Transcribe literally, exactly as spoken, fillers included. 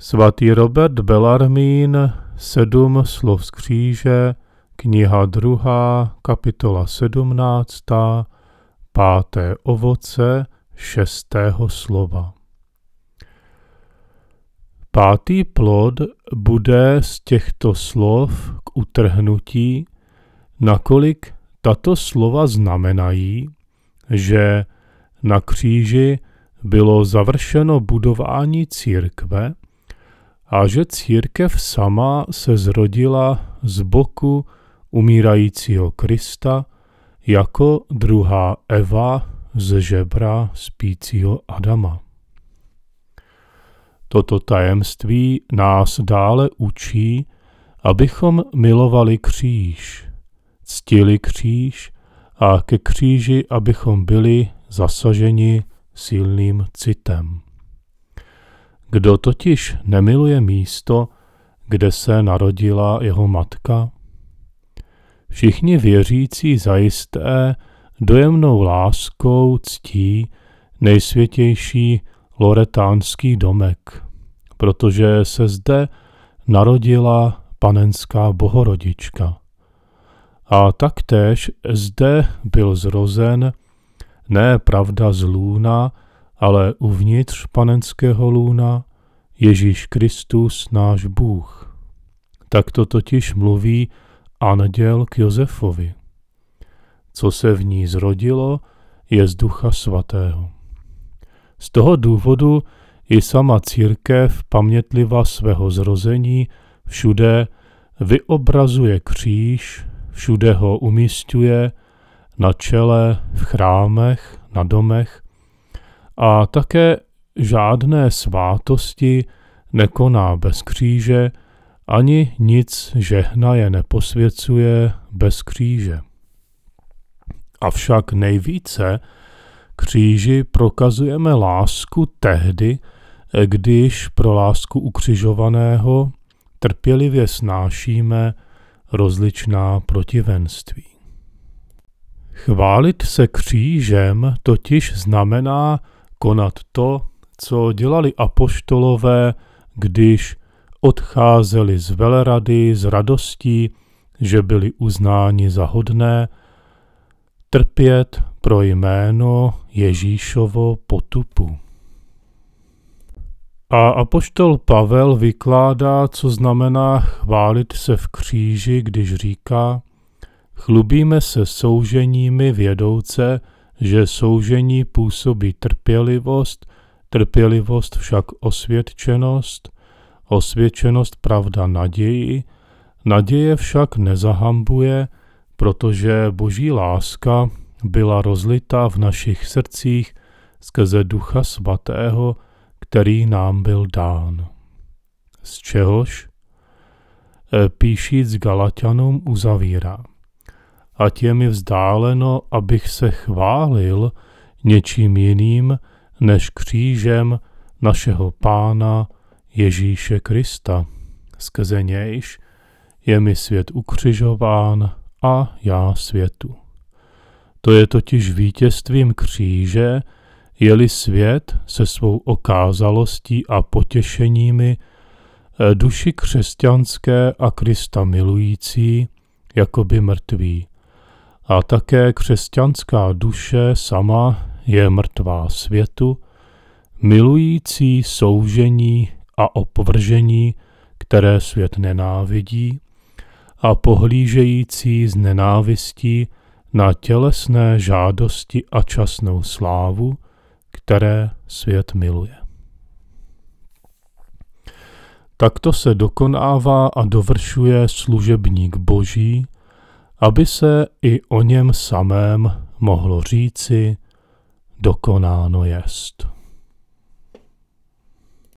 Svatý Robert Bellarmín, Sedm slov z kříže, kniha druhá, kapitola sedmnáctá, páté ovoce šestého slova. Pátý plod bude z těchto slov k utrhnutí, nakolik tato slova znamenají, že na kříži bylo završeno budování církve a že církev sama se zrodila z boku umírajícího Krista jako druhá Eva z žebra spícího Adama. Toto tajemství nás dále učí, abychom milovali kříž, ctili kříž a ke kříži, abychom byli zasaženi silným citem. Kdo totiž nemiluje místo, kde se narodila jeho matka? Všichni věřící zajisté dojemnou láskou ctí nejsvětější loretánský domek, protože se zde narodila panenská bohorodička. A taktéž zde byl zrozen ne pravda z lůna, ale uvnitř panenského lůna Ježíš Kristus náš Bůh. Takto totiž mluví anděl k Josefovi. Co se v ní zrodilo, je z Ducha Svatého. Z toho důvodu i sama církev pamětliva svého zrození všude vyobrazuje kříž, všude ho umísťuje na čele, v chrámech, na domech a také žádné svátosti nekoná bez kříže, ani nic žehnaje neposvěcuje bez kříže. Avšak nejvíce kříži prokazujeme lásku tehdy, když pro lásku ukřižovaného trpělivě snášíme rozličná protivenství. Chválit se křížem totiž znamená konat to, co dělali apoštolové, když odcházeli z velerady s radostí, že byli uznáni za hodné, trpět pro jméno Ježíšovo potupu. A apoštol Pavel vykládá, co znamená chválit se v kříži, když říká: chlubíme se souženími vědouce, že soužení působí trpělivost, trpělivost však osvědčenost, osvědčenost pravda naději, naděje však nezahambuje, protože Boží láska byla rozlita v našich srdcích skrze Ducha Svatého, který nám byl dán. Z čehož píšíc Galaťanům uzavírá: ať je mi vzdáleno, abych se chválil něčím jiným než křížem našeho Pána Ježíše Krista. Skrze nějž je mi svět ukřižován a já světu. To je totiž vítězstvím kříže, je-li svět se svou okázalostí a potěšeními duši křesťanské a Krista milující jakoby mrtví. A také křesťanská duše sama je mrtvá světu, milující soužení a opovržení, které svět nenávidí, a pohlížející z nenávistí na tělesné žádosti a časnou slávu, které svět miluje. Takto se dokonává a dovršuje služebník Boží, aby se i o něm samém mohlo říci: dokonáno jest.